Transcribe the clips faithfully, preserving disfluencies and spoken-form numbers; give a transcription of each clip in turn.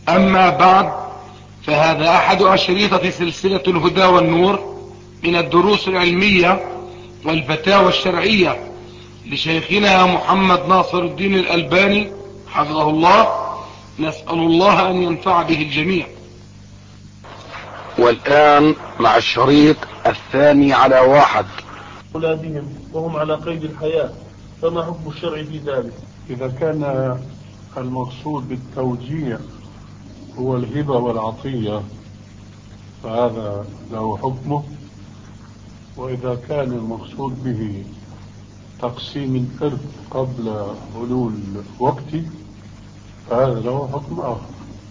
أما بعد، فهذا أحد أشريطة سلسلة الهدى والنور من الدروس العلمية والفتاوى الشرعية لشيخنا محمد ناصر الدين الألباني حفظه الله. نسأل الله أن ينفع به الجميع. والآن مع الشريط الثاني على واحد. أولادهم وهم على قيد الحياة، فما حكم الشرع في ذلك؟ إذا كان المقصود بالتوجيه هو الهبة والعطية فهذا له حكمه، وإذا كان المقصود به تقسيم الإرث قبل حلول وقته فهذا له حكم آخر.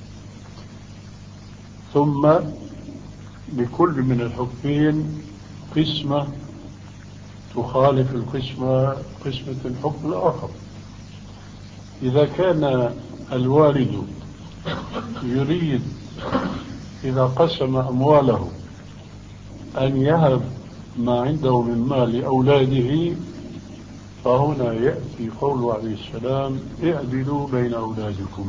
ثم لكل من الحكمين قسمة تخالف القسمة قسمة الحكم الآخر. إذا كان الوالد يريد إذا قسم أمواله أن يهب ما عنده من مال لأولاده، فهنا يأتي قوله عليه السلام: اعدلوا بين أولادكم.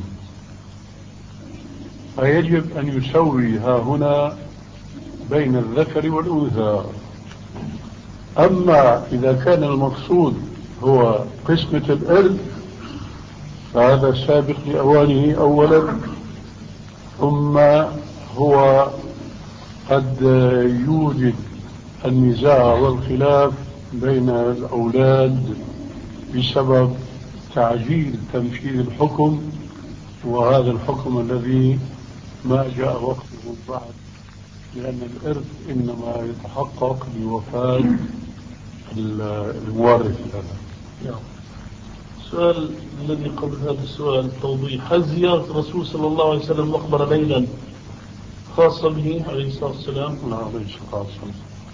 فيجب أن يسوي ها هنا بين الذكر والأنثى. أما إذا كان المقصود هو قسمة الإرث فهذا سابق لأوانه أولا، ثم هو قد يوجد النزاع والخلاف بين الأولاد بسبب تعجيل تنفيذ الحكم، وهذا الحكم الذي ما جاء وقته بعد، لأن الإرث إنما يتحقق بوفاة المورث له. السؤال الذي قبل هذا السؤال توضيح: هل زيارة الرسول صلى الله عليه وسلم مقبرة ليلا خاصة به عليه الصلاة والسلام؟ لا، عليه الصلاة والسلام.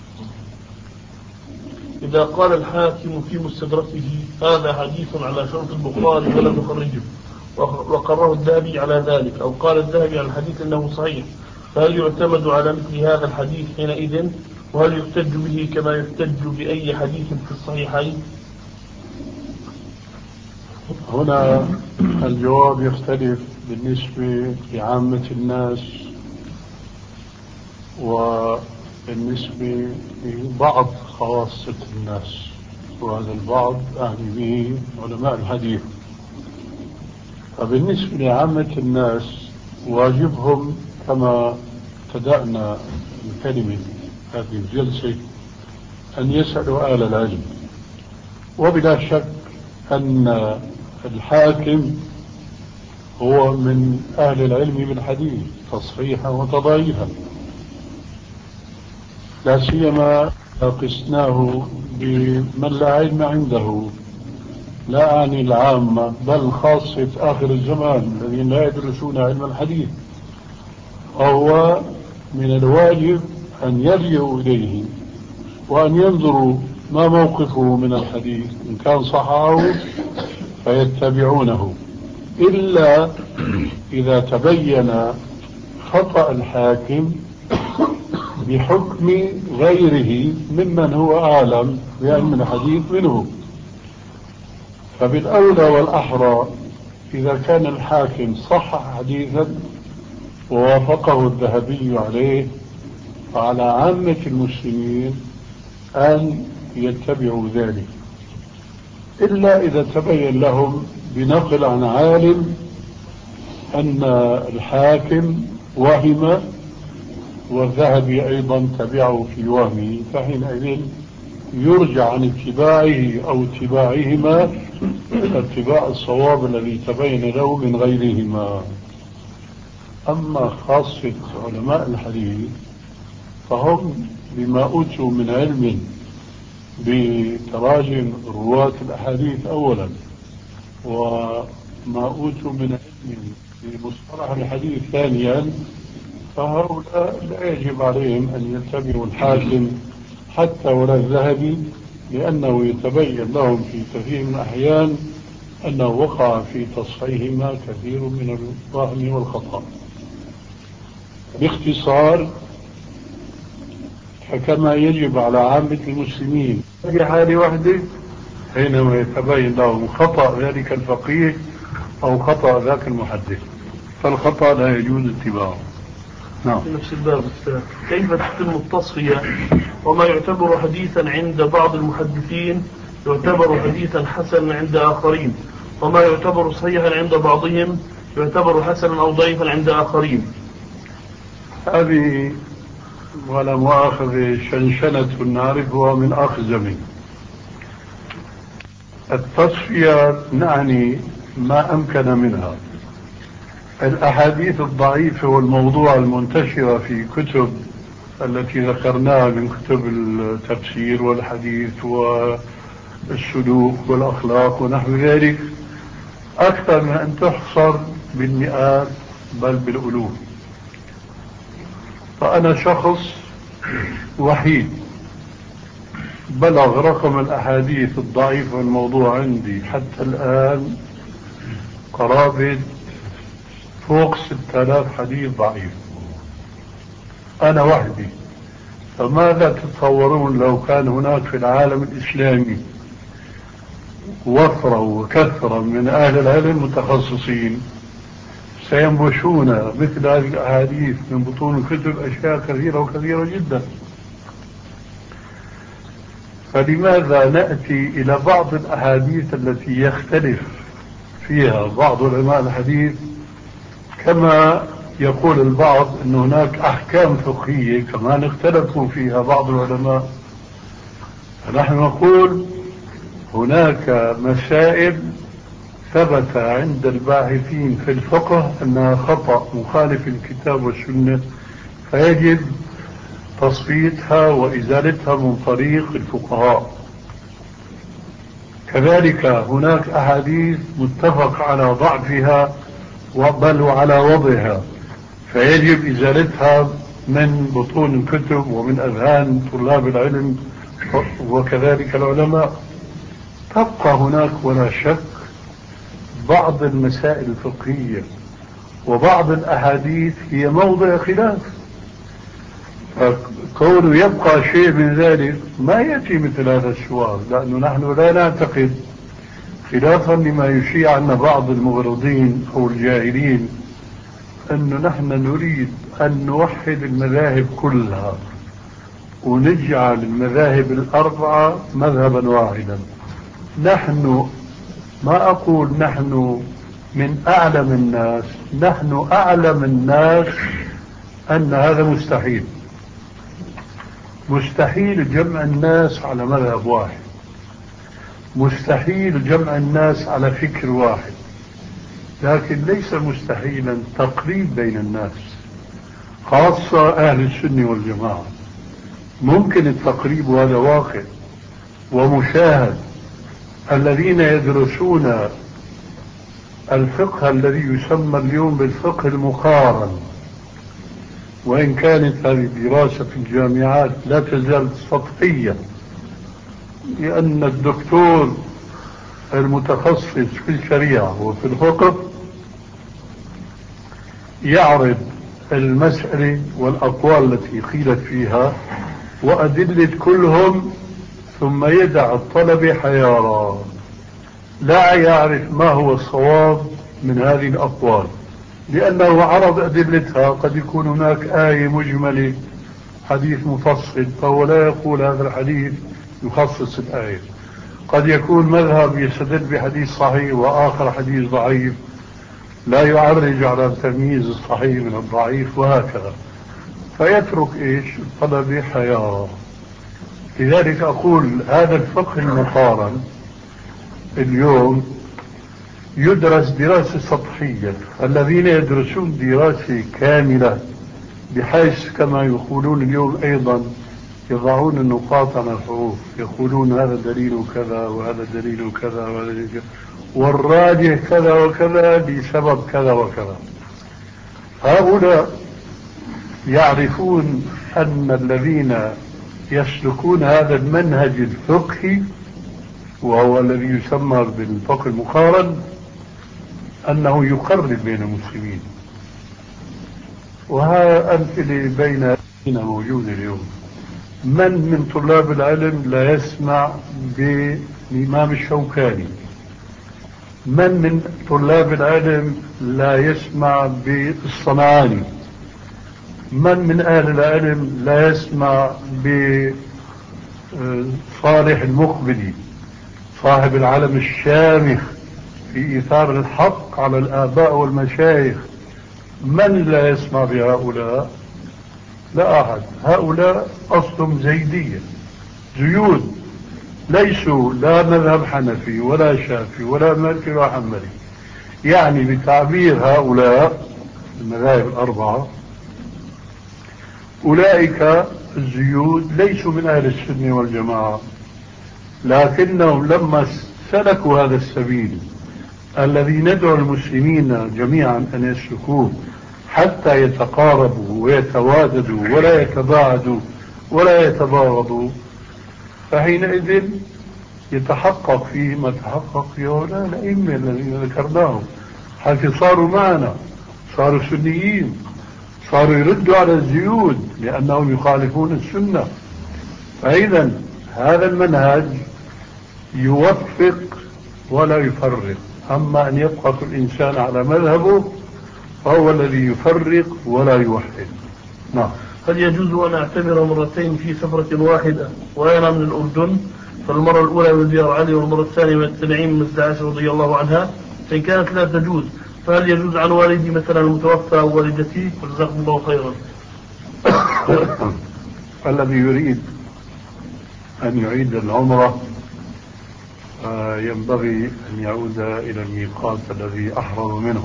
إذا قال الحاكم في مستدركه هذا حديث على شرط البخاري ولم يخرجه وقرره الذهبي على ذلك، أو قال الذهبي عن الحديث أنه صحيح، فهل يعتمد على مثل هذا الحديث حينئذ؟ وهل يحتج به كما يحتج بأي حديث في الصحيحين؟ هنا الجواب يختلف بالنسبة لعامة الناس وبالنسبة لبعض خواصة الناس، وهذا البعض أعني به علماء الحديث. فبالنسبة لعامة الناس واجبهم كما ابتدأنا الكلمة هذه الجلسة أن يسألوا أهل العلم، وبلا شك أن الحاكم هو من أهل العلم بالحديث تصحيحا وتضعيفا، لا سيما قسناه بمن لا علم عنده، لا أعني العامة بل خاصة آخر الزمان الذين لا يدرسون علم الحديث. وهو من الواجب أن يلجأوا إليه وأن ينظروا ما موقفه من الحديث، إن كان صححه فيتبعونه، إلا إذا تبين خطأ الحاكم بحكم غيره ممن هو أعلم بعلم الحديث منه. فبالأولى والأحرى إذا كان الحاكم صحح حديثا ووافقه الذهبي عليه، فعلى عامة المسلمين أن يتبعوا ذلك، إلا إذا تبين لهم بنقل عن عالم أن الحاكم وهم والذهبي أيضا تبعه في وهمه، فحينئذ يرجع عن اتباعه أو اتباعهما اتباع الصواب الذي تبين له من غيرهما. أما خاصة علماء الحديث فهم بما أوتوا من علم بتراجم رواة الأحاديث أولا، وما أوتوا من علم بمصطلح الحديث ثانيا، فهؤلاء لا يجب عليهم أن يتبعوا الحاكم حتى ولا الذهبي، لأنه يتبين لهم في كثير من الأحيان أنه وقع في تصحيحهما كثير من الوهم والخطأ. باختصار، فكما يجب على عامة المسلمين في حال وحده حينما يتبين لهم خطأ ذلك الفقيه أو خطأ ذاك المحدث. فالخطأ لا يجوز اتباعه. نعم. في نفس الباب كيف تتم التصفية؟ وما يعتبر حديثا عند بعض المحدثين يعتبر حديثا حسنا عند آخرين، وما يعتبر صحيحا عند بعضهم يعتبر حسنا أو ضعيفا عند آخرين. هذه ولا مؤاخذة شنشنة نعرفها من أخزم. التصفية نعني ما أمكن منها. الأحاديث الضعيفة والموضوع المنتشرة في كتب التي ذكرناها من كتب التفسير والحديث والسلوك والأخلاق ونحو ذلك أكثر من أن تحصر بالمئات بل بالألوف. فأنا شخص وحيد بلغ رقم الأحاديث الضعيفة والموضوع عندي حتى الآن قرابة فوق ستة آلاف حديث ضعيف، أنا وحدي. فماذا تتصورون لو كان هناك في العالم الإسلامي وفرة وكثرة من أهل العلم متخصصين سينبشون مثل هذه الأحاديث من بطون الكتب أشياء كثيرة وكثيرة جدا. فلماذا نأتي إلى بعض الأحاديث التي يختلف فيها بعض علماء الحديث، كما يقول البعض أن هناك أحكام فقهية كمان اختلفوا فيها بعض العلماء، فنحن نقول هناك مسائل ثبت عند الباحثين في الفقه أنها خطأ مخالف الكتاب والسنة، فيجب تصفيتها وإزالتها من طريق الفقهاء. كذلك هناك أحاديث متفق على ضعفها بل وعلى وضعها، فيجب إزالتها من بطون الكتب ومن أذهان طلاب العلم وكذلك العلماء. تبقى هناك ولا شك بعض المسائل الفقهية وبعض الأحاديث هي موضع خلاف، فكونه يبقى شيء من ذلك ما يأتي مثل هذا السؤال، لأنه نحن لا نعتقد خلافا لما يشيع عنا بعض المغرضين أو الجاهلين أنه نحن نريد أن نوحد المذاهب كلها ونجعل المذاهب الأربعة مذهبا واحدا. نحن ما أقول نحن من أعلم الناس، نحن أعلم الناس أن هذا مستحيل. مستحيل جمع الناس على مذهب واحد، مستحيل جمع الناس على فكر واحد، لكن ليس مستحيلا تقريب بين الناس، خاصة أهل السنة والجماعة. ممكن التقريب، وهذا واقع ومشاهد. الذين يدرسون الفقه الذي يسمى اليوم بالفقه المقارن، وإن كانت هذه الدراسة في الجامعات لا تزال سطحية، لأن الدكتور المتخصص في الشريعة وفي الفقه يعرض المسألة والأقوال التي قيلت فيها وأدلة كلهم، ثم يدع الطلبة حيارى لا يعرف ما هو الصواب من هذه الأقوال، لأنه عرض أدلتها. قد يكون هناك آية مجملة، حديث مفصل، فهو لا يقول هذا الحديث يخصص الآية. قد يكون مذهب يستدل بحديث صحيح وآخر حديث ضعيف، لا يعرج على تمييز الصحيح من الضعيف وهكذا، فيترك إيش الطلبة حيارى. لذلك أقول هذا الفقه المقارن اليوم يدرس دراسة سطحية. الذين يدرسون دراسة كاملة بحيث كما يقولون اليوم أيضا يضعون النقاط على الحروف، يقولون هذا دليل كذا وهذا دليل كذا وهذا دليل كذا والراجح كذا وكذا بسبب كذا وكذا. هؤلاء يعرفون أن الذين يسلكون هذا المنهج الفقهي وهو الذي يسمى بالفقه المقارن أنه يقرب بين المسلمين. وها أمثلة بين موجودة اليوم. من من طلاب العلم لا يسمع بالإمام الشوكاني من من طلاب العلم لا يسمع بالصنعاني؟ من من أهل العلم لا يسمع بصالح المقبلي صاحب العلم الشامخ في إيثار الحق على الآباء والمشايخ؟ من لا يسمع بهؤلاء؟ لا أحد. هؤلاء أصلهم زيدية، زيود، ليسوا لا مذهب حنفي ولا شافعي ولا مالكي ولا حنبلي. يعني بتعبير هؤلاء المذاهب الأربعة، أولئك الزيود ليسوا من أهل السنة والجماعة، لكنهم لما سلكوا هذا السبيل الذي ندعو المسلمين جميعا أن يسلكوه حتى يتقاربوا ويتواددوا ولا يتباعدوا ولا يتباغضوا، فحينئذ يتحقق فيه ما تحقق فيه هؤلاء الأئمة الذين ذكرناهم، حيث صاروا معنا، صاروا سنيين، صاروا يردوا على الزيود لأنهم يخالفون السنة. فإذا هذا المنهج يوفق ولا يفرق، أما أن يبقى الإنسان على مذهبه فهو الذي يفرق ولا يوحد. نعم. هل يجوز أن أعتمر مرتين في سفرة واحدة وأنا من الأردن، فالمرة الأولى من ديار علي والمرة الثانية من التنعيم من عائشة رضي الله عنها، فإن كانت لا تجوز فهل يجوز عن والدي مثلا المتوفى أو والدتي؟ جزاكم الله خيرا. الذي يريد أن يعيد العمرة ينبغي أن يعود إلى الميقات الذي أحرم منه،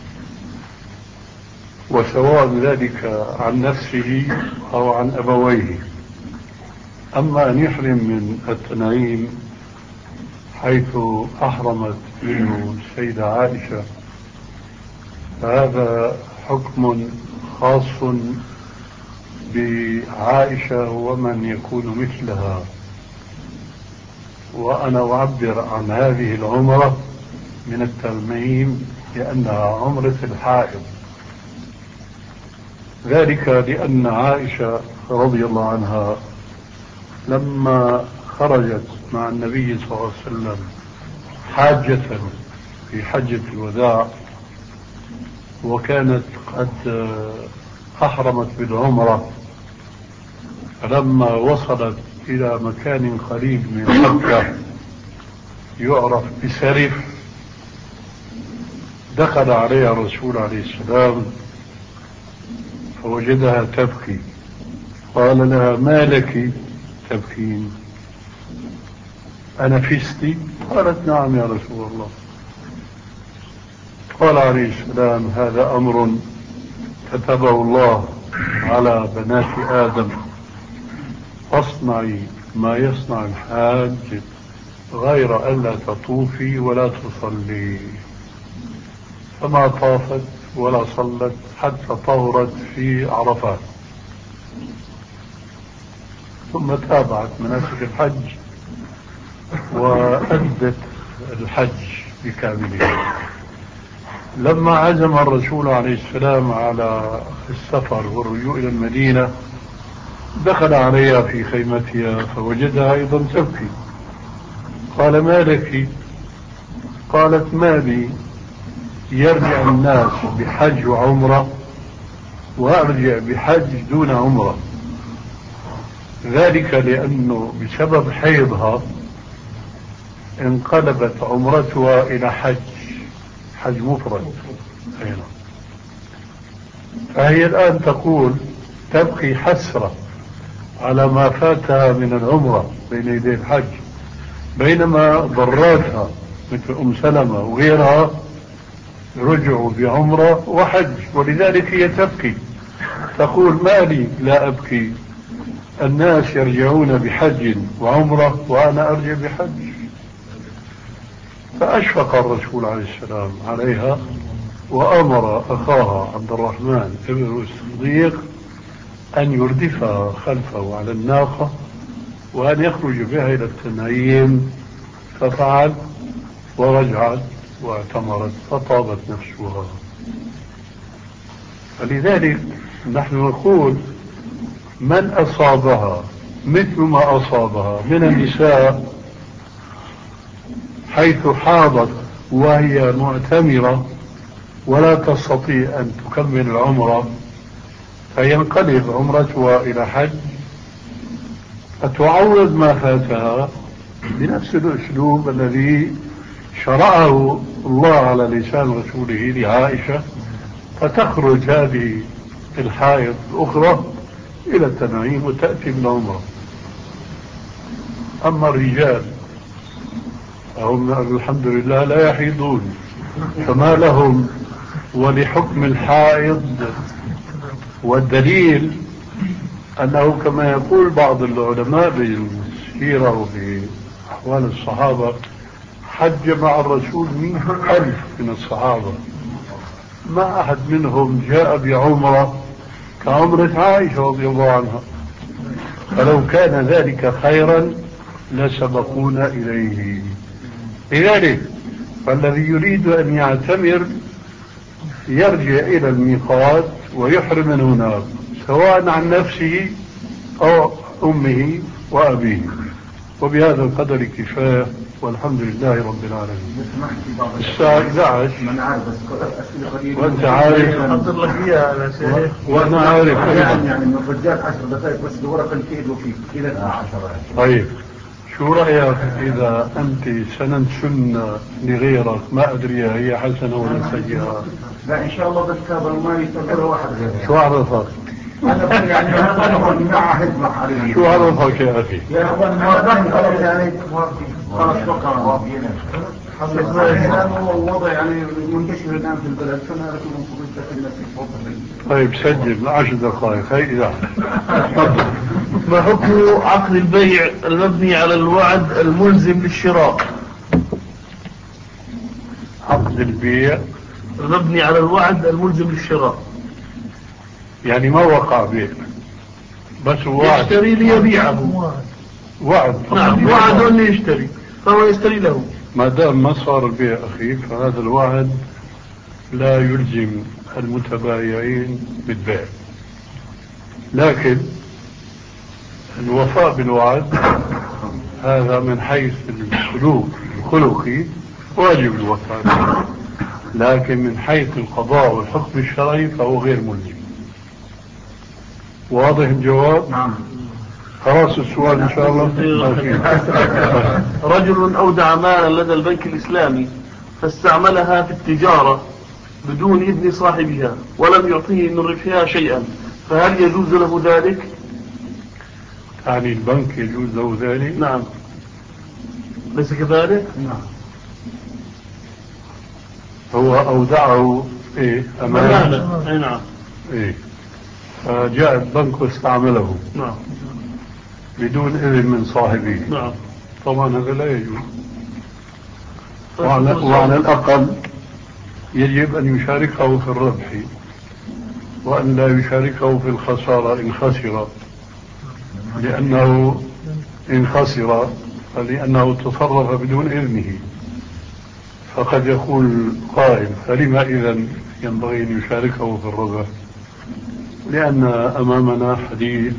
وسواء ذلك عن نفسه أو عن أبويه. أما أن يحرم من التنعيم حيث أحرمت منه السيدة عائشة فهذا حكم خاص بعائشة ومن يكون مثلها، وأنا أعبر عن هذه العمرة من التنعيم لأنها عمرة الحائض، ذلك لأن عائشة رضي الله عنها لما خرجت مع النبي صلى الله عليه وسلم حاجة في حجة الوداع وكانت قد أحرمت بالعمرة، فلما وصلت إلى مكان قريب من مكة يعرف بسرف دخل عليها الرسول عليه السلام فوجدها تبكي، قال لها: ما لك تبكين؟ أنفستي؟ قالت: نعم يا رسول الله. قال عليه السلام: هذا أمر كتبه الله على بنات آدم، فاصنعي ما يصنع الحاج غير ألا تطوفي ولا تصلي. فما طافت ولا صلت حتى طهرت في عرفات، ثم تابعت مناسك الحج وأدت الحج بكامله. لما عزم الرسول عليه السلام على السفر والرجوع إلى المدينة دخل عليها في خيمتها فوجدها أيضا تبكي، قال: ما لك؟ قالت: ما بي يرجع الناس بحج وعمرة وأرجع بحج دون عمرة، ذلك لأنه بسبب حيضها انقلبت عمرتها إلى حج حج مفرد. فهي الآن تقول تبقي حسرة على ما فاتها من العمرة بين يدي الحج، بينما ضراتها مثل أم سلمة وغيرها رجعوا بعمرة وحج، ولذلك هي تبكي تقول: ما لي لا أبكي، الناس يرجعون بحج وعمرة وأنا أرجع بحج. فأشفق الرسول عليه السلام عليها وأمر أخاها عبد الرحمن بن الصديق أن يردفها خلفه على الناقة وأن يخرج بها إلى التنعيم، ففعل ورجعت واعتمرت فطابت نفسها. فلذلك نحن نقول: من أصابها مثل ما أصابها من النساء حيث حاضت وهي معتمرة ولا تستطيع أن تكمل العمرة، فينقلب عمرتها إلى حج فتعوض ما فاتها بنفس الأسلوب الذي شرعه الله على لسان رسوله لعائشة، فتخرج هذه الحائض الأخرى إلى التنعيم وتأتي بالعمرة. أما الرجال هم الحمد لله لا يحيضون، فما لهم ولحكم الحائض. والدليل أنه كما يقول بعض العلماء بالسيرة وبأحوال الصحابة حج مع الرسول مئة ألف من الصحابة، ما أحد منهم جاء بعمرة كعمرة عائشة رضي الله عنها، فلو كان ذلك خيرا لسبقونا إليه. لذلك فالذي يريد أن يعتمر يرجع إلى الميقات ويحرم من هناك، سواء عن نفسه أو أمه وأبيه. وبهذا القدر كفاية، والحمد لله رب العالمين. الساعة إحدى عشر وأنت عارف وأنا عارف يعني من الرجال عشر دقائق بس بورق الكيد وفي إلى عشرة. طيب شو رأيك إذا أنت سنن سنة لغيرك ما أدري هي حسنة ولا سيئة؟ لا إن شاء الله بالكابر ما يتبرع واحد غيره. شو عرفك؟ أنا يعني أنا مع حزمة عليه. شو عرفك يا أخي؟ يا أخوان ما خلاص يعني خلاص بقى لأنه الوضع يعني منتشر الآن في البلد، فما لكم المفروض تكلمة. طيب سجل عشر دقائق هاي إذا. ما حكم عقد البيع المبني على الوعد الملزم للشراء؟ عقد البيع المبني على الوعد الملزم للشراء يعني ما وقع بيع بس وعد يشتري ليبيعه. وعد نعم وعد أن يشتري فهو يشتري له. ما دام ما صار البيع أخي فهذا الوعد لا يلزم المتبايعين بالبيع، لكن الوفاء بالوعد هذا من حيث السلوك الخلقي واجب الوفاء به، لكن من حيث القضاء والحكم الشرعي فهو غير ملزم. واضح الجواب؟ نعم. خلاص السؤال إن شاء الله. رجل أودع مالا لدى البنك الإسلامي فاستعملها في التجارة بدون إذن صاحبها ولم يعطيه من ربحها شيئا، فهل يجوز له ذلك؟ يعني البنك يجوز له ذلك؟ نعم. ليس كذلك؟ نعم. هو أودعه إيه أمانة. أي نعم. إيه فجاء البنك واستعمله نعم بدون إذن من صاحبه. نعم. طبعا هذا لا يجوز، وعلى, وعلى الأقل يجب أن يشاركه في الربح وأن لا يشاركه في الخسارة إن خسر، لأنه إن خسر فلأنه تصرف بدون إذنه. فقد يقول قائل فلما إذن ينبغي أن يشاركه في الربح؟ لأن أمامنا حديث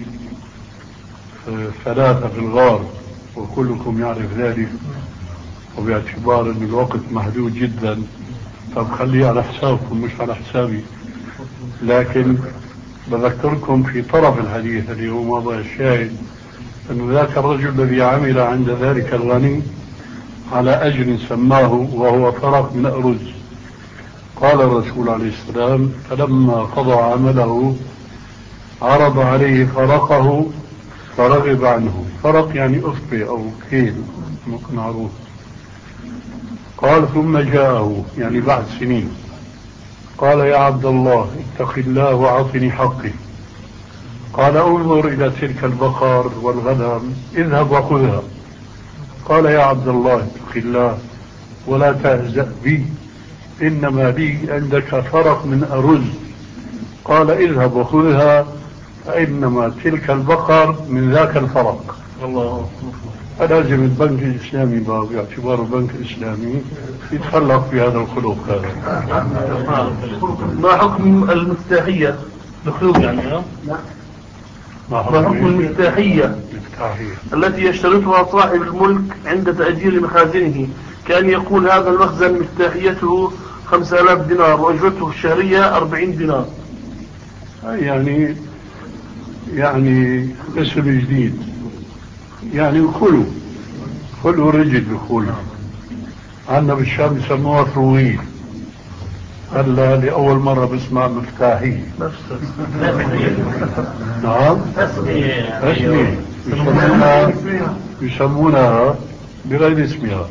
ثلاثة في الغار وكلكم يعرف ذلك، وباعتبار أن الوقت محدود جدا فبخليه على حسابكم مش على حسابي، لكن بذكركم في طرف الحديث اللي هو موضوع الشاهد أن ذاك الرجل الذي عمل عند ذلك الغني على أجر سماه وهو فرق من أرز. قال الرسول عليه السلام فلما قضى عمله عرض عليه فرقه فرغب عنه. فرق يعني أفقي أو كيل معروف. قال ثم جاءه يعني بعد سنين قال يا عبد الله اتق الله وعطني حقي. قال انظر إلى تلك البقر والغنم اذهب وخذها. قال يا عبد الله اتق الله ولا تهزأ بي إنما لي عندك فرق من أرز. قال اذهب وخذها فإنما تلك البقر من ذاك الفرق. الله. فلازم البنك الإسلامي باعتباره بنك إسلامي يتخلق في هذا الخلق هذا. ما حكم المفتاحية الخلق يعني ها؟ ما حكم المفتاحية التي يشترطها صاحب الملك عند تأجير مخازنه كان يقول هذا المخزن مفتاحيته خمسة آلاف دينار وأجرته الشهرية أربعين دينار. يعني يعني اسم جديد، يعني خلو خلو رجل بخلو. عندنا بالشام يسموها فروية. هلا لأول مرة بسمع مفتاحي. نعم اسمي يسمونها يسمونها بغير اسمها.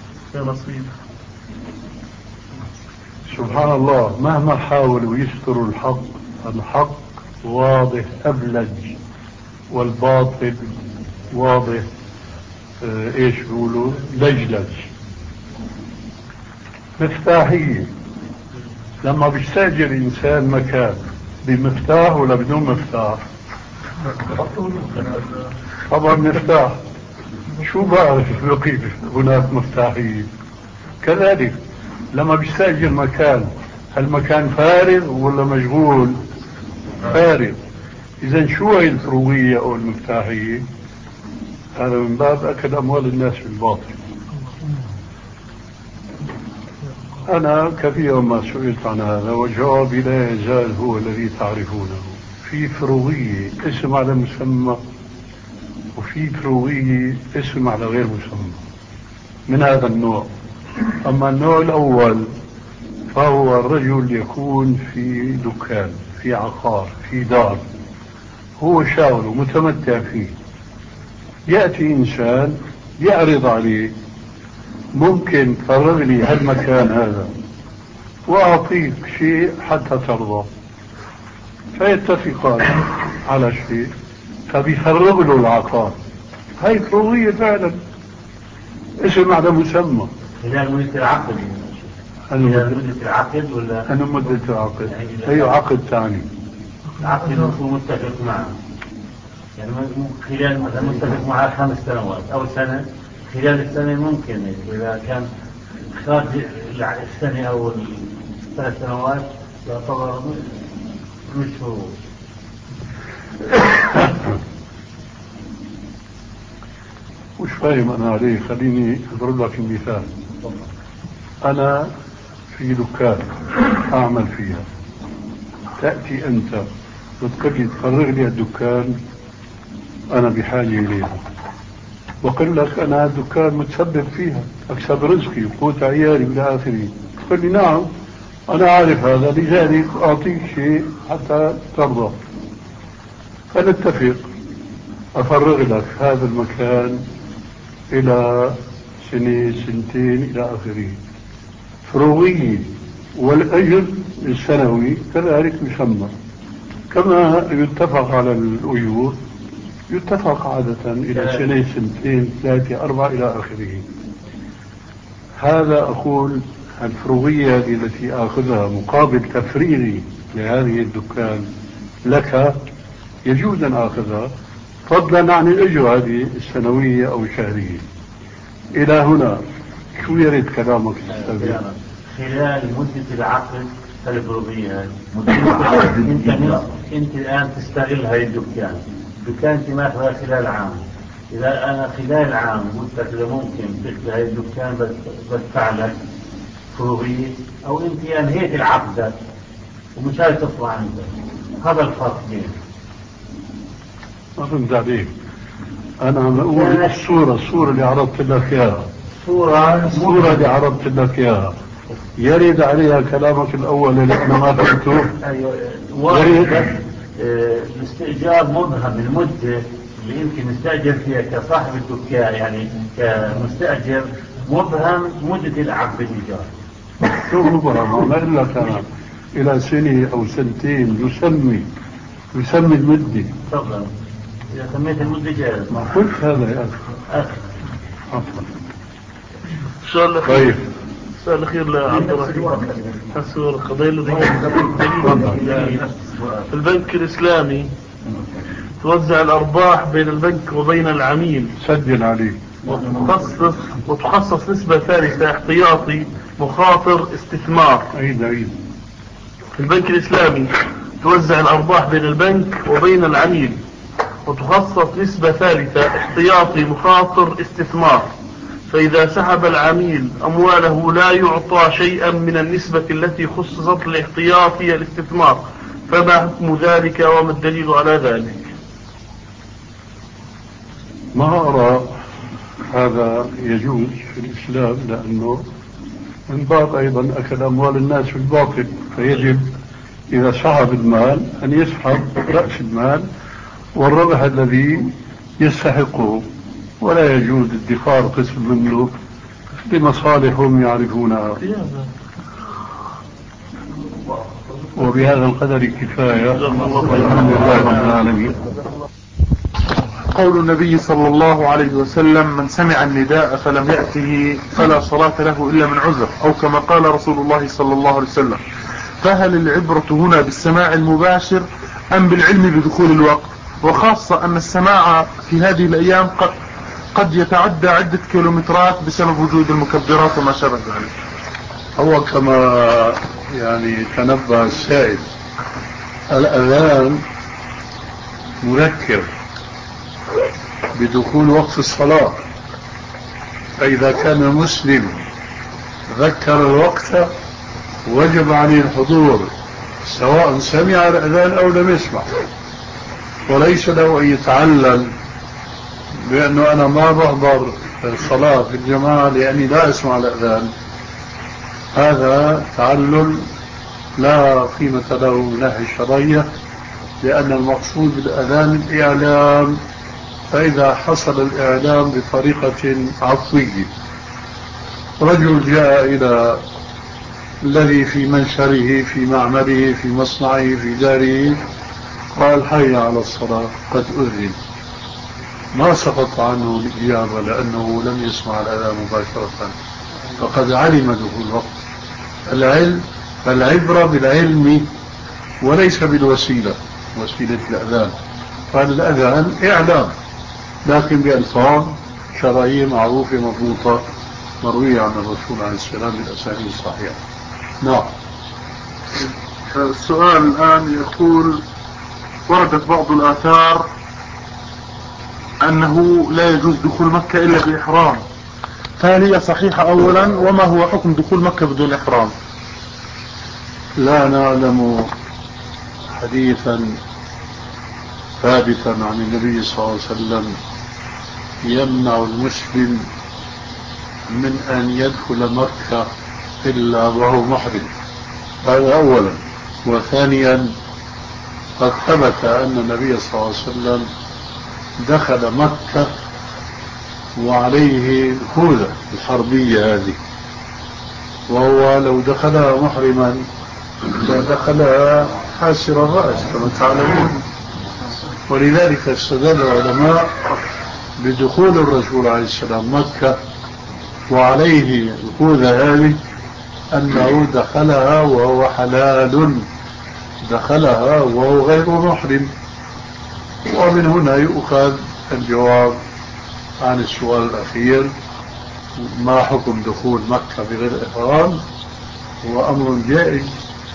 سبحان الله، مهما حاولوا يستروا الحق، الحق واضح أبلج، والباطل واضح اه ايش بيقولوا لجلج. مفتاحية، لما بيستأجر إنسان مكان بمفتاح ولا بدون مفتاح؟ طبعا مفتاح. شو بعرف بقي هناك مفتاحية. كذلك لما بيستأجر مكان، المكان فارغ ولا مشغول؟ فارغ. إذا شو هي الفروية أو المفتاحية؟ هذا من باب أكل أموال الناس بالباطل. أنا كثيرا ما سئلت عن هذا وجوابي لا يزال هو الذي تعرفونه. في فروية اسم على مسمى، وفي فروية اسم على غير مسمى من هذا النوع. أما النوع الأول فهو الرجل يكون في دكان، في عقار، في دار، هو شاغل متمتع فيه. يأتي إنسان يعرض عليه ممكن فرغ لي هالمكان هذا وأعطيك شيء حتى ترضى، فيتفقان على شيء فبيفرغ له العقار. هاي فروية فعلا، اسم على مسمى. إلى مدة العقد. إلى مدة العقد ولا؟ أنا مدة العقد. أي عقد ثاني؟ العقد يكون متفق معه. يعني خلال مثلا متفق معه خمس سنوات أو سنة، خلال السنة ممكن إذا كان خارج السنة أو الثلاث سنوات يعتبر مش هو. مش فاهم أنا عليه. خليني أضرب لك المثال. أنا في دكان أعمل فيها، تأتي أنت وتقول لي تفرغ لي الدكان، أنا بحاجة إليها، وقل لك أنا الدكان متسبب فيها، أكسب رزقي وقوت عيالي إلى آخره. تقول لي نعم أنا عارف هذا، لذلك أعطيك شيء حتى ترضى. فنتفق أفرغ لك هذا المكان إلى سنة سنتين إلى آخره. فروية. والأجر السنوي كذلك يسمى، كما يتفق على الأجور يتفق عادة إلى سنة سنتين ثلاثة أربعة إلى آخره. هذا أقول الفروية التي آخذها مقابل تفريغي لهذه الدكان لك يجوز أن آخذها، فضلا عن الأجر هذه السنوية أو الشهرية. إلى هنا شو يريد كلامك تستفيد؟ خلال مدة العقد الفروية مدة العقد انت انت الآن تستغل هاي الدكان، الدكان انت ماخذها خلال عام. إذا أنا خلال عام قلت لك ممكن تخلي هاي الدكان بدفع لك فروية، أو انت أنهيت العقد ومش هاي تطلع عندك. هذا الفرق بين. ما فهمت عليك. أنا عم أقول الصورة الصورة اللي عرضت لك إياها، صورة الصورة اللي عرضت لك إياها يريد عليها كلامك الأول اللي أنا ما فهمته. أيوة واحد بس. الاستئجار مبهم، المدة اللي أنت مستأجر فيها كصاحب الدكان يعني كمستأجر مبهم مدة العقد الإيجار. شو مبهم؟ ما إلا كان إلى سنة أو سنتين يسمي يسمي المدة. تفضل. إذا سميت المدة جائز. ما قلت هذا يا أخي. عفوا. السؤال الأخير. طيب. السؤال الأخير لعبد الرحيم. السؤال القضية الذي في البنك الإسلامي توزع الأرباح بين البنك وبين العميل. سجل عليه. وتخصص وتخصص نسبة ثالثة احتياطي مخاطر استثمار. عيد عيد. في البنك الإسلامي توزع الأرباح بين البنك وبين العميل، وتخصص نسبة ثالثة احتياطي مخاطر استثمار. فإذا سحب العميل أمواله لا يعطى شيئا من النسبة التي خصصت لاحتياطي الاستثمار، فما حكم ذلك وما الدليل على ذلك؟ ما أرى هذا يجوز في الإسلام، لأنه من باب أيضا أكل أموال الناس بالباطل، فيجب إذا سحب المال أن يسحب رأس المال والربح الذي يستحقه، ولا يجوز ادخار قسم منه لمصالحهم يعرفونها. وبهذا القدر كفاية، والحمد لله رب العالمين. قول النبي صلى الله عليه وسلم: من سمع النداء فلم يأته فلا صلاة له إلا من عذر، أو كما قال رسول الله صلى الله عليه وسلم. فهل العبرة هنا بالسماع المباشر أم بالعلم بدخول الوقت؟ وخاصة أن السماع في هذه الأيام قد, قد يتعدى عدة كيلومترات بسبب وجود المكبرات وما شابه ذلك. هو كما يعني تنبه السائل، الأذان مذكر بدخول وقت الصلاة، فإذا كان المسلم ذكر الوقت وجب عليه الحضور سواء سمع الأذان أو لم يسمع، وليس له أن يتعلل بأنه أنا ما بحضر الصلاة في الجماعة لأني لا أسمع الأذان. هذا تعلل لا قيمة له من ناحية الشرعية، لأن المقصود بالأذان الإعلام، فإذا حصل الإعلام بطريقة عفوية، رجل جاء إلى الذي في منشره في معمله في مصنعه في داره قال: حي على الصلاة قد أذن، ما سقط عنه الإجابة لأنه لم يسمع الأذان مباشرة، فقد علم دخول الوقت. العلم فالعبرة بالعلم وليس بالوسيلة، وسيلة الأذان، فالأذان إعلام لكن بألفاظ شرعية معروفة مضبوطة مروية عن الرسول عليه السلام بالأسانيد الصحيحة. نعم. السؤال الآن يقول: وردت بعض الآثار أنه لا يجوز دخول مكة إلا بإحرام، فهل هي صحيحة أولا؟ وما هو حكم دخول مكة بدون إحرام؟ لا نعلم حديثا ثابتا عن النبي صلى الله عليه وسلم يمنع المسلم من أن يدخل مكة إلا وهو محرم، هذا أولا. وثانيا قد ثبت أن النبي صلى الله عليه وسلم دخل مكة وعليه الخوذة الحربية هذه، وهو لو دخلها محرما لدخلها حاسر الرأس كما تعلمون. ولذلك استدل العلماء بدخول الرسول عليه السلام مكة وعليه الخوذة هذه أنه دخلها وهو حلال، دخلها وهو غير محرم. ومن هنا يؤخذ الجواب عن السؤال الأخير: ما حكم دخول مكة بغير إحرام؟ هو أمر جائز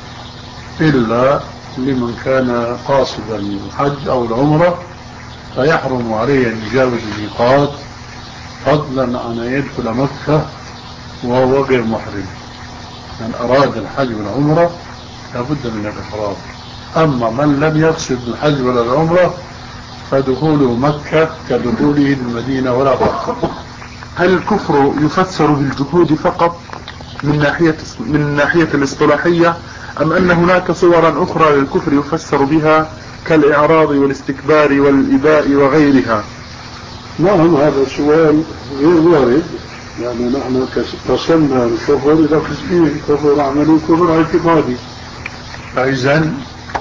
إلا لمن كان قاصدا الحج أو العمرة، فيحرم عليه أن يجاوز الميقات فضلا عن أن يدخل مكة وهو غير محرم. من أراد الحج والعمرة لابد من الإحرام. أما من لم يقصد الحج ولا العمرة فدخوله مكة كدخوله المدينة ولا فرق. هل الكفر يفسر بالجحود فقط من ناحية من ناحية الاصطلاحية، أم أن هناك صورا أخرى للكفر يفسر بها كالإعراض والاستكبار والإباء وغيرها؟ نعم، هذا سؤال غير وارد. يعني نحن قسمنا الكفر إلى قسمين: كفر عملي وكفر اعتقادي. فإذن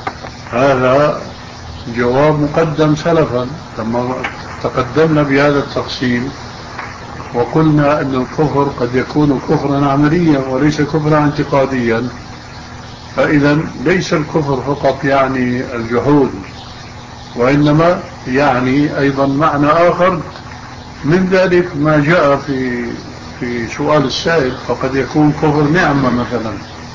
هذا جواب مقدم سلفا لما تقدمنا بهذا التقسيم، وقلنا أن الكفر قد يكون كفرا عمليا وليس كفرا اعتقاديا. فإذا ليس الكفر فقط يعني الجحود، وإنما يعني أيضا معنى آخر من ذلك ما جاء في في سؤال السائل. فقد يكون كفر نعمة مثلا،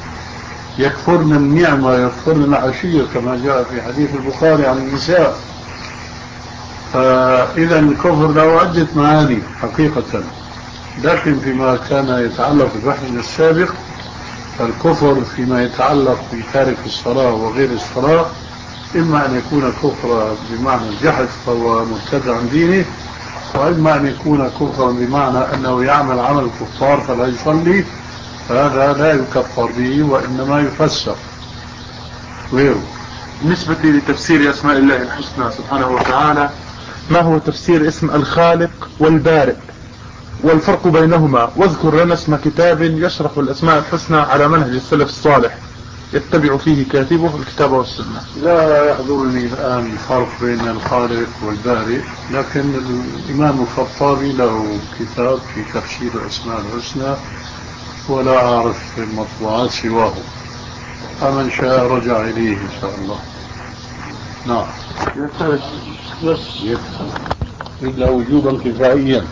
يكفرن النعمة يكفرن العشية كما جاء في حديث البخاري عن النساء. فإذا الكفر له عدة معاني حقيقة، لكن فيما كان يتعلق بالبحث السابق فالكفر فيما يتعلق بتارك الصلاة وغير الصلاة إما أن يكون كفرا بمعنى الجحد فهو مرتد عن دينه، وإما أن يكون كفرا بمعنى أنه يعمل عمل الكفار فلا يصلي، فهذا لا يكفر به وإنما يفسر غيره. بالنسبة لتفسير أسماء الله الحسنى سبحانه وتعالى، ما هو تفسير اسم الخالق والبارئ والفرق بينهما؟ واذكر لنا اسم كتاب يشرح الأسماء الحسنى على منهج السلف الصالح يتبع فيه كاتبه الكتاب والسنة. لا يحضرني الآن الفرق بين الخالق والبارئ، لكن الإمام الخطابي له كتاب في تفسير الأسماء الحسنى ولا أعرف المطبوعات سواه، فمن شاء رجع إليه إن شاء الله. نعم. بس إلا وجوبا كفائيا،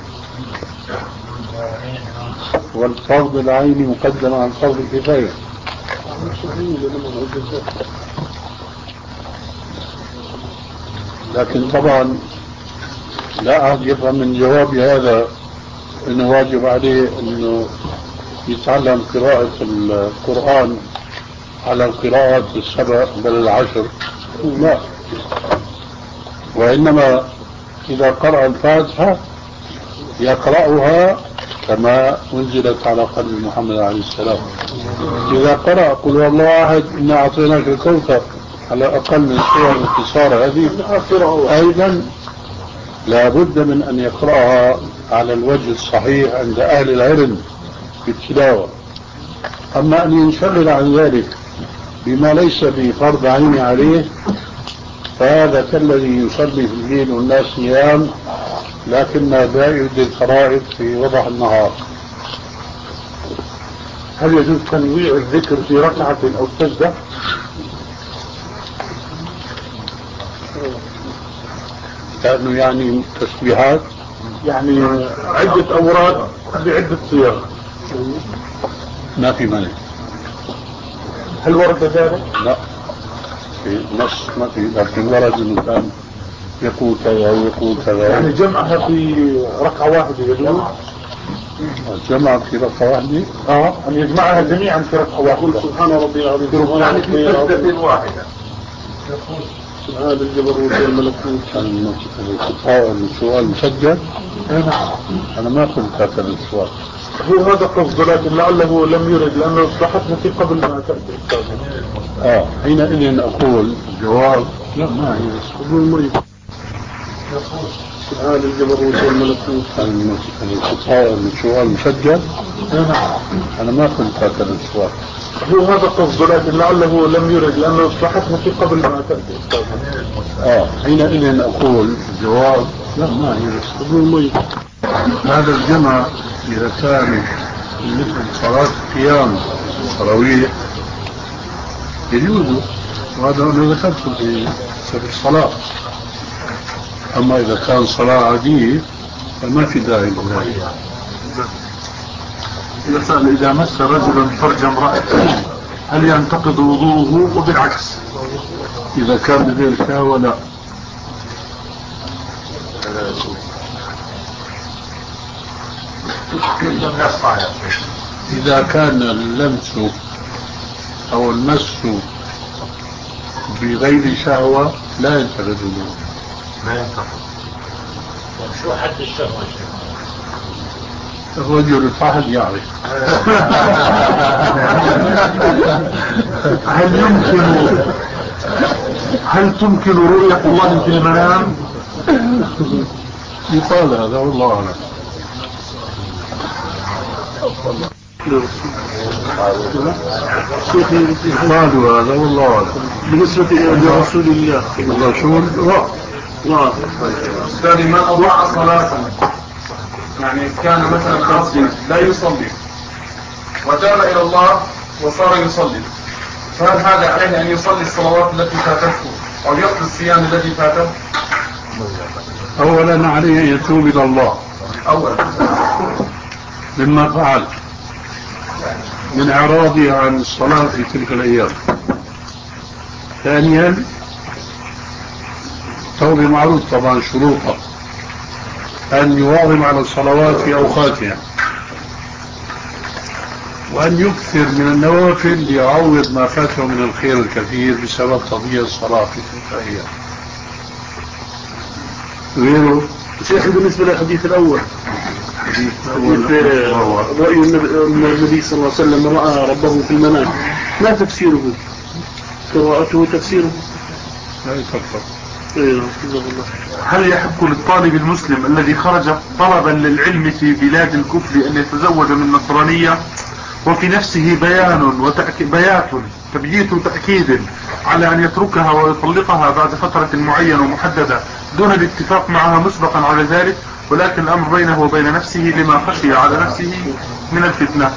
والفرض العيني مقدم عن فرض الكفاية. لكن طبعا لا أحد يفهم من جوابي هذا أنه واجب عليه أنه يتعلم قراءة القرآن على القراءات السبع بل العشر، لا، وإنما إذا قرأ الفاتحة يقرأها كما أنزلت على قلب محمد عليه السلام. إذا قرأ قل هو الله أحد إنا أعطيناك الكوثر على أقل من صور الاختصار هذه أيضا لا بد من أن يقرأها على الوجه الصحيح عند أهل العلم في التلاوة. أما أن ينشغل عن ذلك بما ليس بفرض عين عليه فهذا كالذي يصلي في الليل والناس نيام لكن لا يؤدي الفرائض في وضح النهار. هل يجوز تنويع الذكر في ركعة أو سجدة؟ لأنه يعني تسبيحات، يعني عدة أوراد بعدة صيغ، ما في مانع. هل ورد ذلك؟ لا في نص ما في، لكن ورد انه كان يقول كذا ويقول كذا. يعني جمعها في ركعة واحدة يجوز؟ جمع في ركعة واحدة؟ اه ان يجمعها جميعا في ركعة واحدة. سبحان ربي العظيم، يعني في سجدة واحدة. سبحان الجبروت والملكوت. السؤال مسجل؟ انا ما قلت هكذا السؤال. هو هذا قصد، لكن لعله لم يرد لأنه اصبحتنا في قبل ما تأتي. اه حينئذ أقول الجواب لا ما هي أقول مريض. سبحان الجبروت والملكوت. السؤال مسجل؟ أنا ما قلت هكذا السؤال. هو هذا قصد، لكن لعله لم يرد لأنه اصبحتنا في قبل ما تأتي. اه حينئذ أقول الجواب لا ما هي أقول مريض. هذا الجمع إذا كان مثل صلاة القيام التراويح يجوز، وهذا أنا ذكرته في سبيل الصلاة. أما إذا كان صلاة عادية فما في داعي لذلك. يسأل إذا مس رجل فرج امرأته هل ينتقض وضوءه؟ وبالعكس إذا كان بغير شهوة لا. إذا كان اللمس أو المس بغير شهوة لا ينتقد الوضوء. ما ينتقد. شو حد الشهوة؟ الرجل الفحل يعرف. هل يمكن هل تمكن رؤية الله في المنام؟ يقال هذا والله أعلم. قالوا هذا والله أعلم. بالنسبة لرسول الله الرسول الله أستاذي من أضاع صلاة، يعني كان مثلا عاصيا لا يصلي وتاب إلى الله وصار يصلي، فهل هذا عليه أن يصلي الصلوات التي فاتته أو يقضي الصيام الذي فاته؟ أولا عليه أن يتوب إلى الله أولا مما فعل من إعراضه عن الصلاة في تلك الأيام. ثانيا توبة معروف طبعا شروطها أن يواظب على الصلوات في أوقاتها وأن يكثر من النوافل ليعوض ما فاته من الخير الكثير بسبب تضييع الصلاة في الكفاية. غيره شيخ بالنسبة للحديث الأول، حديث رأي النبي صلى الله عليه وسلم رأى ربه في المنام، ما تفسيره؟ قراءته تفسيره لا يتفق. هل يحق للطالب المسلم الذي خرج طلبا للعلم في بلاد الكفر أن يتزوج من نصرانية وفي نفسه بيان وبيات تبييت تأكيد على أن يتركها ويطلقها بعد فترة معينة ومحددة دون الاتفاق معها مسبقا على ذلك، ولكن الأمر بينه وبين نفسه لما خشي على نفسه من الفتنة؟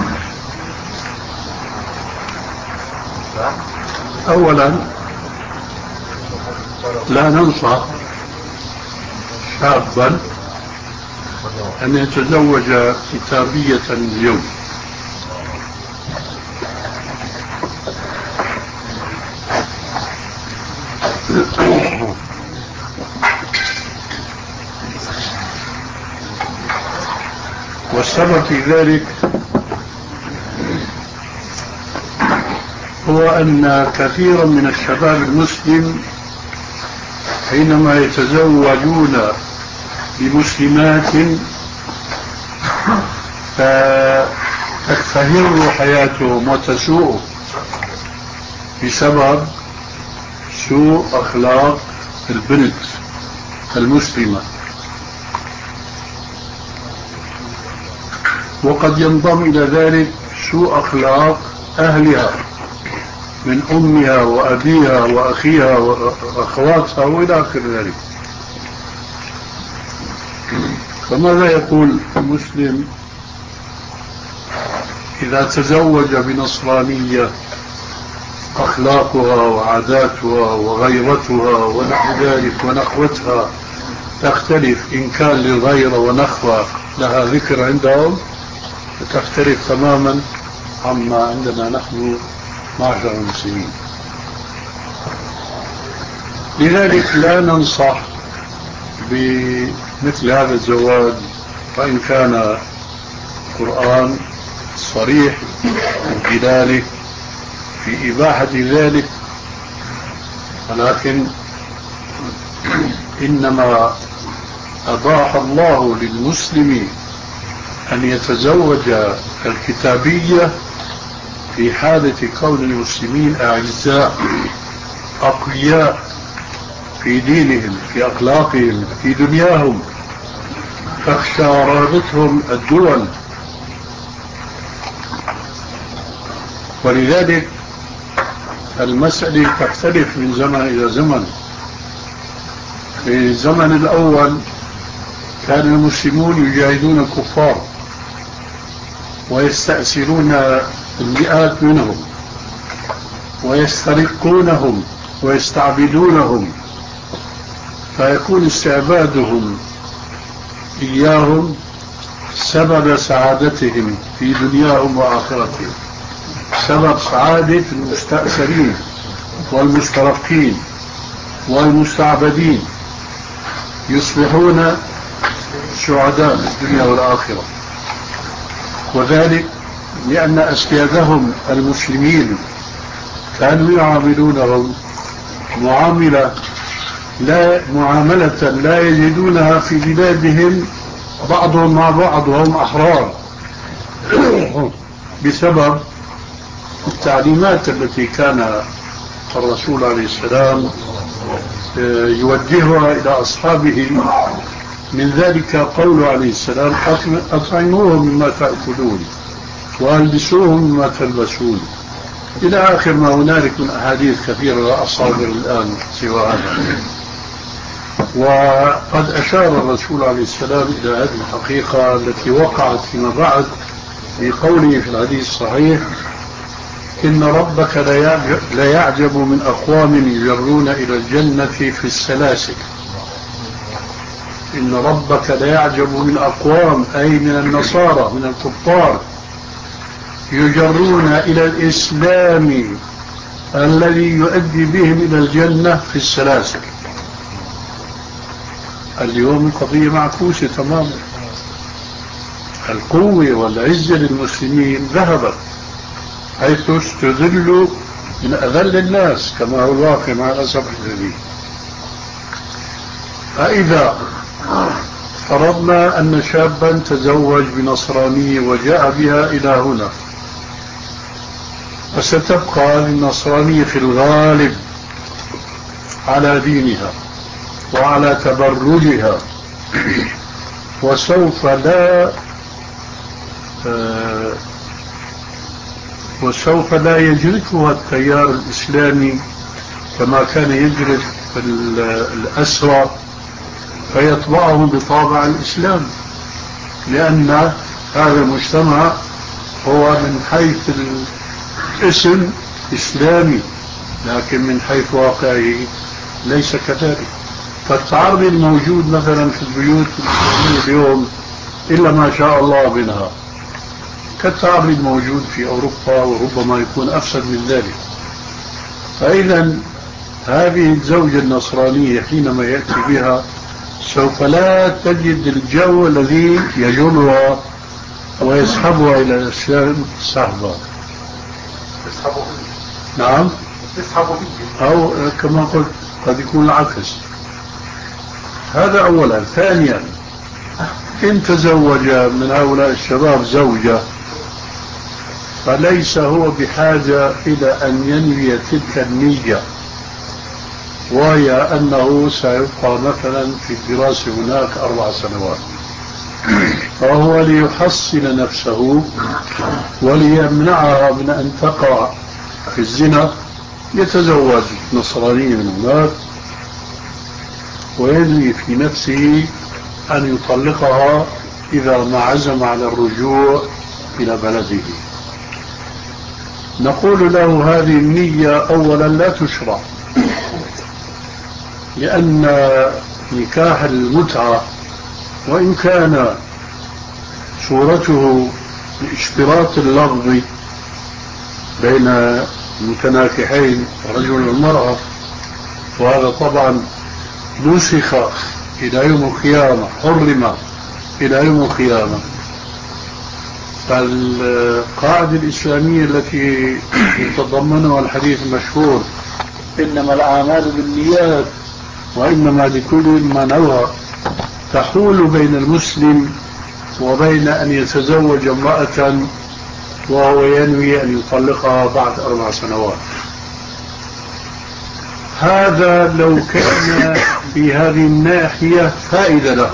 أولا لا ننصح شابا أن يتزوج كتابية اليوم، والسبب في ذلك هو أن كثيرا من الشباب المسلم حينما يتزوجون بمسلمات فتكفهر حياتهم وتسوء بسبب سوء أخلاق البنت المسلمة، وقد ينضم إلى ذلك سوء أخلاق أهلها من أمها وأبيها وأخيها وأخواتها وإلى آخر ذلك. فماذا يقول المسلم إذا تزوج بنصرانية أخلاقها وعاداتها وغيرتها ونحو ذلك ونخوتها تختلف، إن كان للغيرة ونخوة لها ذكر عندهم تختلف تماما عما عندنا نحن معشر المسلمين. لذلك لا ننصح بمثل هذا الزواج، وإن كان القرآن صريح بدلاله في إباحة ذلك، ولكن إنما أباح الله للمسلم أن يتزوج الكتابية في حالة كون المسلمين أعزاء أقوياء في دينهم في أخلاقهم في دنياهم، تخشى رابطهم الدول. ولذلك المسألة تختلف من زمن إلى زمن. في الزمن الأول كان المسلمون يجاهدون الكفار ويستأسرون المئات منهم ويسترقونهم ويستعبدونهم، فيكون استعبادهم إياهم سبب سعادتهم في دنياهم وآخرتهم، سبب سعادة المستأسرين والمسترقين والمستعبدين، يصبحون سعداء في الدنيا والآخرة. وذلك لأن أسيادهم المسلمين كانوا يعاملونهم معاملة لا معاملة لا يجدونها في بلادهم بعضهم مع بعض وهم أحرار، بسبب التعليمات التي كان الرسول عليه السلام يوجهها إلى أصحابه. من ذلك قوله عليه السلام: أطعموهم مما تأكلون وألبسوهم مما تلبسون، إلى آخر ما هنالك من أحاديث كثيرة لا أصادر الآن سوى هذا. وقد أشار الرسول عليه السلام إلى هذه الحقيقة التي وقعت فيما بعد بقوله في الحديث الصحيح: إن ربك لا يعجب من أقوام يجرون إلى الجنة في السلاسل. إن ربك لا يعجب من أقوام، أي من النصارى من الكفار، يجرون إلى الإسلام الذي يؤدي بهم إلى الجنة في السلاسل. اليوم القضية معكوسة تماما. القوة والعزة للمسلمين ذهبت، حيث استذلوا من أذل الناس كما هو الواقع مع الأسف الشديد. فإذا فرضنا أن شابا تزوج بنصرانية وجاء بها إلى هنا، فستبقى النصرانية في الغالب على دينها وعلى تبرجها، وسوف لا آه وسوف لا يجرفها التيار الإسلامي كما كان يجرف الأسرى فيطبعهم بطابع الإسلام، لأن هذا المجتمع هو من حيث الاسم إسلامي لكن من حيث واقعه ليس كذلك. فالتعري الموجود مثلا في البيوت الإسلامية اليوم إلا ما شاء الله منها كالتعري الموجود في أوروبا، وربما يكون أفسد من ذلك. فإذا هذه الزوجة النصرانية حينما يأتي بها سوف لا تجد الجو الذي يجرها ويسحبها إلى الإسلام سحبا. نعم، أو كما قلت قد يكون العكس. هذا أولا. ثانيا، إن تزوج من هؤلاء الشباب زوجة فليس هو بحاجة إلى أن ينوي تلك النية، وهي أنه سيبقى مثلا في الدراسة هناك أربع سنوات، فهو ليحصن نفسه وليمنعها من أن تقع في الزنا يتزوج نصرانية من هناك وينوي في نفسه أن يطلقها إذا ما عزم على الرجوع إلى بلده. نقول له هذه النية أولا لا تشرع، لأن نكاح المتعة وإن كان صورته باشتراط اللفظ بين المتناكحين رجل والمرأة، وهذا طبعا نسخ إلى يوم القيامة، حرم إلى يوم القيامة. فالقاعدة الإسلامية التي يتضمنها الحديث المشهور إنما الأعمال بالنيات وإنما لكل ما نوى تحول بين المسلم وبين أن يتزوج امرأة وهو ينوي أن يطلقها بعد أربع سنوات. هذا لو كان في هذه الناحية فائدة له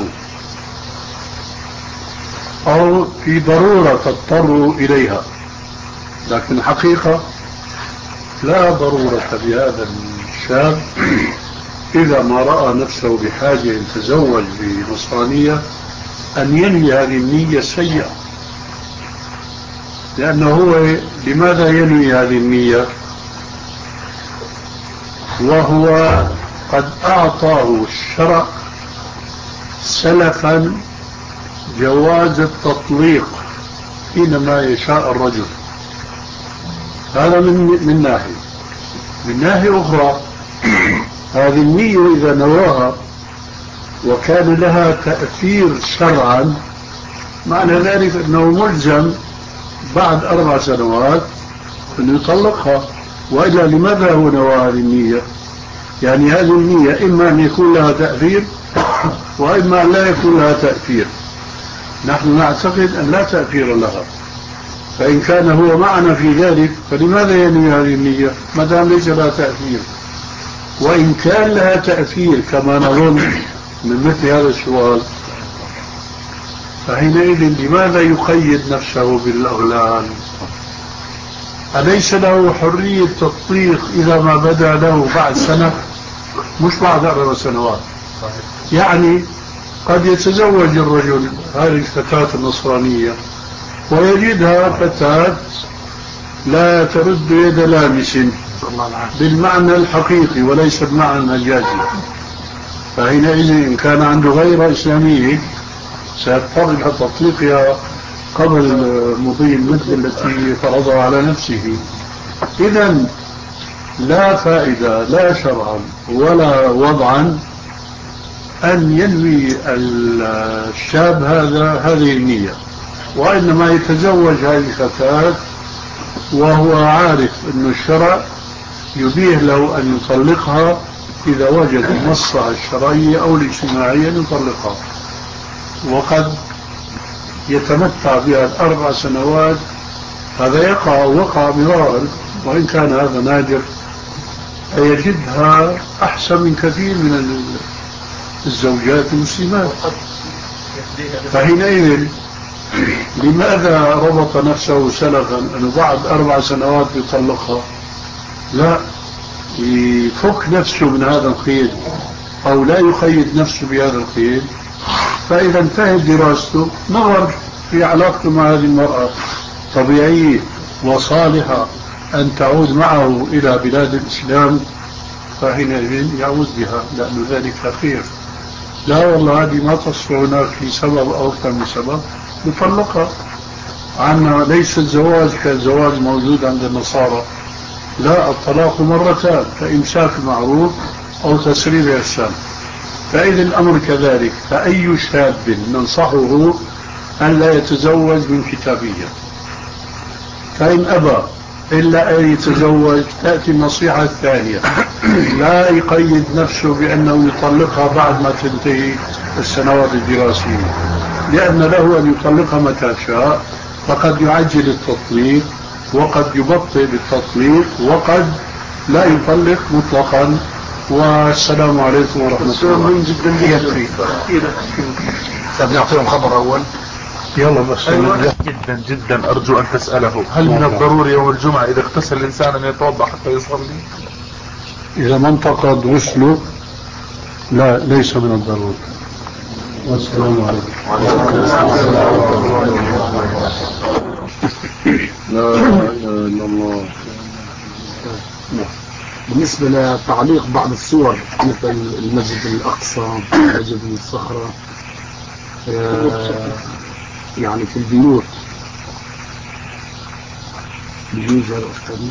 أو في ضرورة تضطر إليها، لكن الحقيقة لا ضرورة بهذا الشاب إذا ما رأى نفسه بحاجة يتزوج بنصرانية أن ينوي هذه النية السيئة. لأنه هو لماذا ينوي هذه النية وهو قد أعطاه الشرع سلفا جواز التطليق حينما يشاء الرجل؟ هذا من من ناحية. من ناحية أخرى هذه النية إذا نواها وكان لها تأثير شرعا معنى ذلك أنه ملزم بعد أربع سنوات أن يطلقها، وإلا لماذا هو نوى هذه النية؟ يعني هذه النية إما أن يكون لها تأثير وإما أن لا يكون لها تأثير. نحن نعتقد أن لا تأثير لها، فإن كان هو معنا في ذلك فلماذا ينوي هذه النية ما دام ليس لها تأثير؟ وإن كان لها تأثير كما نظن من مثل هذا السؤال فحينئذ لماذا يقيد نفسه بالأغلال؟ أليس له حرية تطليق إذا ما بدا له بعد سنة مش بعد أربع سنوات؟ يعني قد يتزوج الرجل هذه الفتاة النصرانية ويجدها فتاة لا ترد يد لامس بالمعنى الحقيقي وليس بمعنى المجازي، فحينئذ إن كان عنده غير إسلامية سيضطر إلى تطليقها قبل مضي المدة التي فرضها على نفسه. إذن لا فائدة لا شرعا ولا وضعا أن ينوي الشاب هذا هذه النية. وإنما يتزوج هذه الفتاة وهو عارف أن الشرع يبيه له أن يطلقها إذا وجد المصلحة الشرعية أو الاجتماعية أن يطلقها، وقد يتمتع بها الأربع سنوات. هذا يقع وقع مرارا، وإن كان هذا نادر، يجدها أحسن من كثير من الزوجات المسلمات. فحينئذ لماذا ربط نفسه سلفا أنه بعد أربع سنوات يطلقها؟ لا، يفك نفسه من هذا القيد أو لا يقيد نفسه بهذا القيد. فإذا انتهت دراسته نظر في علاقته مع هذه المرأة طبيعية وصالحة أن تعود معه إلى بلاد الإسلام، فحينئذ يعود بها، لأن ذلك خير. لا والله هذه ما تصلح هناك لسبب أو أكثر من سبب، يطلقها. عنا ليس الزواج كالزواج موجود عند النصارى، لا، الطلاق مرتان، فإمساك معروف أو تسريب إحسان. فإذا الأمر كذلك. فأي شاب ننصحه أن لا يتزوج من كتابية، فإن أبى إلا أن يتزوج تأتي النصيحة الثانية، لا يقيد نفسه بأنه يطلقها بعد ما تنتهي السنوات الدراسية، لأن له أن يطلقها متى شاء، فقد يعجل التطليق وقد يبطئ بالتطليق وقد لا يطلق مطلقا. والسلام عليكم ورحمة الله. جدا طب نعطيهم خبر أول. يلا بس. أيوة. جدا جدا أرجو أن تسأله، هل من الضروري يوم الجمعة إذا اغتسل الإنسان أن يتوضأ حتى يصلي؟ إذا ما انتقض غسله لا، ليس من الضروري. والسلام عليكم. لا إله إلا الله. بالنسبة لتعليق بعض الصور مثل المسجد الأقصى، مسجد الصخرة، يعني في البيوت، بيجوز هذا الأستاذ؟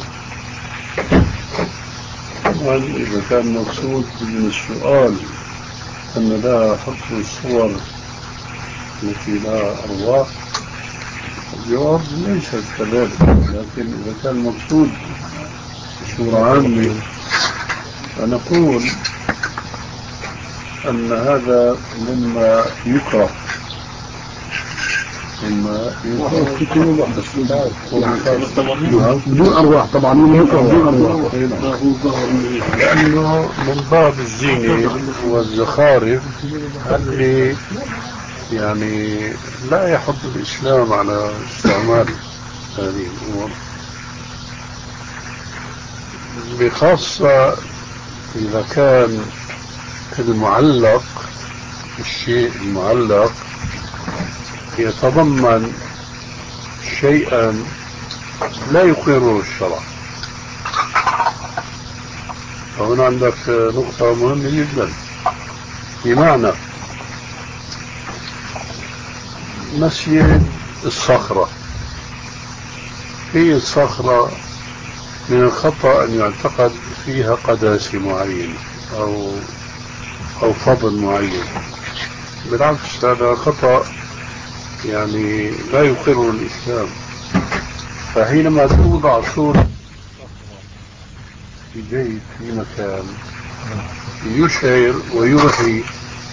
إذا كان مقصود من السؤال أن لا حكم الصور التي لا أرواح، الجواب ليس كذلك. لكن إذا كان مقصود بصورة عامة فنقول أن هذا مما يكره، مما يكره بدون أرواح طبعا، بدون أرواح، لأنه من باب الزينة والزخارف اللي يعني لا يحض الإسلام على استعمال هذه الأمور، بخاصة إذا كان المعلق، الشيء المعلق يتضمن شيئا لا يقره الشرع. فهنا عندك نقطة مهمة جدا، بمعنى مسجد الصخرة، هي الصخرة من الخطأ أن يعتقد فيها قداسة معينة أو أو فضل معين. بالعكس هذا خطأ يعني لا يقر الإسلام. فحينما توضع صورة في بيت في مكان يشعر ويوحي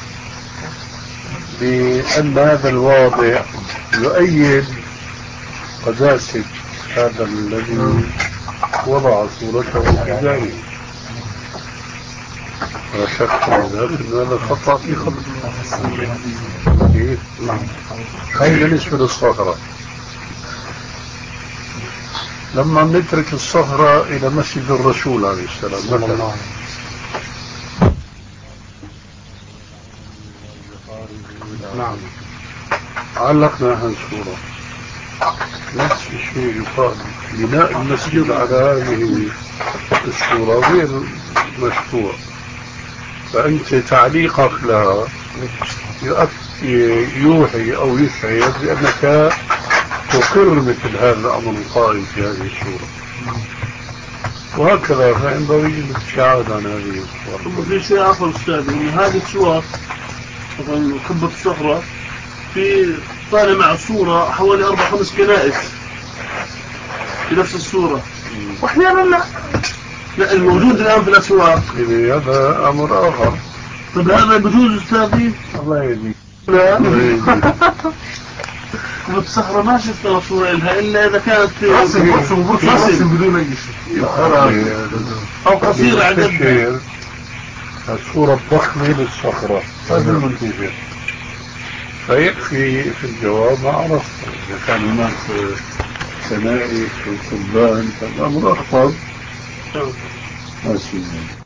بأن هذا الواضع يؤيد قداسة هذا الذي وضع صورته في ذلك، لا شك أن هذا خطأ في خطأ. هاي بالنسبة للصخرة. لما نترك الصخرة إلى مسجد الرسول عليه السلام مثلا، نعم، علقنا هالصورة، نفس الشيء يقال. بناء المسجد على هذه الصورة غير مشروع، فأنت تعليقك لها يوحي أو يشعر بأنك تقر مثل هذا الأمر القائم في هذه الصورة، وهكذا. فينبغي الابتعاد عن هذه الصور. ثم في شيء آخر أستاذ، إن هذه الصور مثلا قبة الصخرة في طالع مع الصورة حوالي أربع خمس كنائس بنفس الصورة، وأحيانا لا لا الموجود الآن في الأسواق. هذا أمر آخر. طب هذا بجوز أستاذي؟ الله يهديك. لا والصخرة ما شفت صورة لها إلا إذا كانت رسم بدون أي شيء أو قصيرة عدد. الصورة الضخمة للصخرة هذا المنتجة، فيكفي في الجواب ما عرفت. إذا كان هناك كنائس وصلبان فالأمر أخطر. ماشي.